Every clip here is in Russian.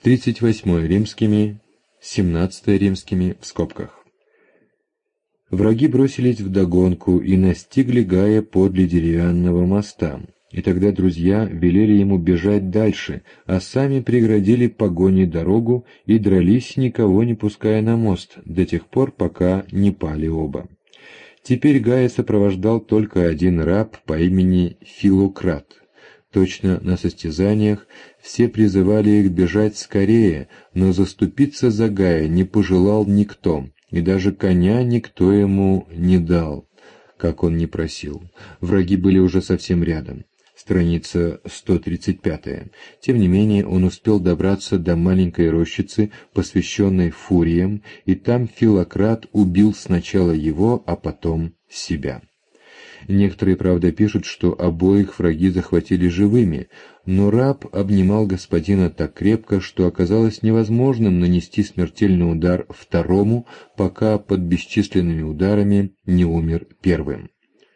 38 римскими, 17 римскими в скобках. Враги бросились вдогонку и настигли Гая подле деревянного моста, и тогда друзья велели ему бежать дальше, а сами преградили погоне дорогу и дрались, никого не пуская на мост, до тех пор, пока не пали оба. Теперь Гая сопровождал только один раб по имени Филократ. Точно на состязаниях все призывали их бежать скорее, но заступиться за Гая не пожелал никто, и даже коня никто ему не дал, как он не просил. Враги были уже совсем рядом. Страница 135. Тем не менее, он успел добраться до маленькой рощицы, посвященной фуриям, и там Филократ убил сначала его, а потом себя. Некоторые, правда, пишут, что обоих враги захватили живыми, но раб обнимал господина так крепко, что оказалось невозможным нанести смертельный удар второму, пока под бесчисленными ударами не умер первым.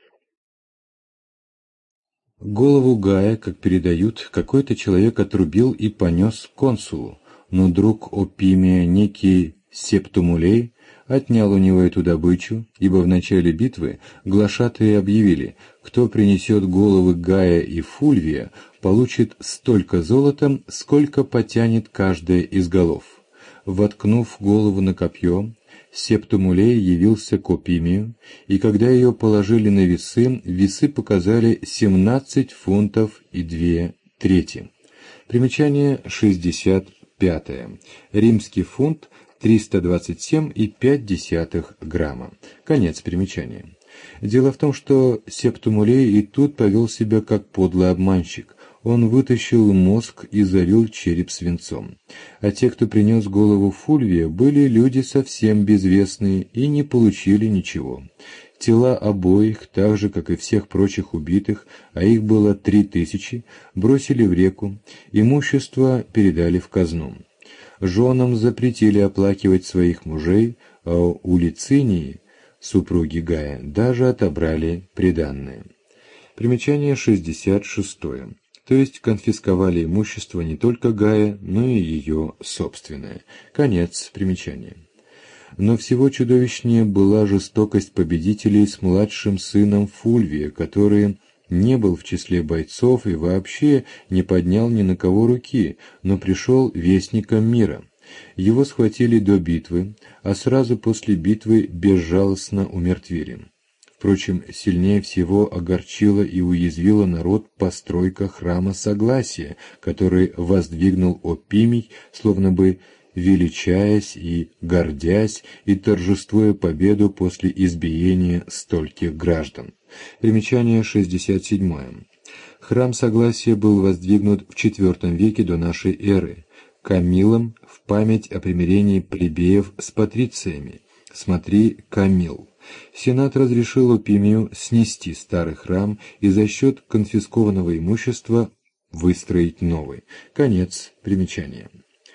Голову Гая, как передают, какой-то человек отрубил и понес к консулу, но друг Опимия, некий Септумулей, отнял у него эту добычу, ибо в начале битвы глашатые объявили: кто принесет головы Гая и Фульвия, получит столько золота, сколько потянет каждая из голов. Воткнув голову на копье, Септумулей явился к Опимию, и когда ее положили на весы, весы показали 17 фунтов и 2 трети. Примечание 65. Римский фунт 327,5 грамма. Конец примечания. Дело в том, что Септумулей и тут повел себя как подлый обманщик. Он вытащил мозг и залил череп свинцом. А те, кто принес голову Фульвия, были люди совсем безвестные и не получили ничего. Тела обоих, так же, как и всех прочих убитых, а их было 3000, бросили в реку, имущество передали в казну. Женам запретили оплакивать своих мужей, а у Лицинии, супруги Гая, даже отобрали приданное. Примечание 66. То есть конфисковали имущество не только Гая, но и ее собственное. Конец примечания. Но всего чудовищнее была жестокость победителей с младшим сыном Фульвия, который не был в числе бойцов и вообще не поднял ни на кого руки, но пришел вестником мира. Его схватили до битвы, а сразу после битвы безжалостно умертвили. Впрочем, сильнее всего огорчила и уязвила народ постройка храма Согласия, который воздвигнул Опимий, словно бы величаясь и гордясь и торжествуя победу после избиения стольких граждан. Примечание 67. Храм Согласия был воздвигнут в IV веке до нашей эры Камилом в память о примирении плебеев с патрициями. Смотри Камил. Сенат разрешил Опимию снести старый храм и за счет конфискованного имущества выстроить новый. Конец примечания.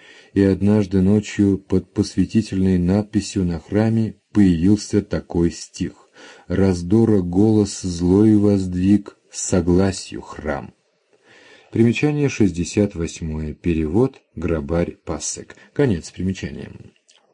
И однажды ночью под посвятительной надписью на храме появился такой стих: «Раздора голос злой воздвиг, согласию храм». Примечание 68. Перевод Грабарь Пассек. Конец примечания.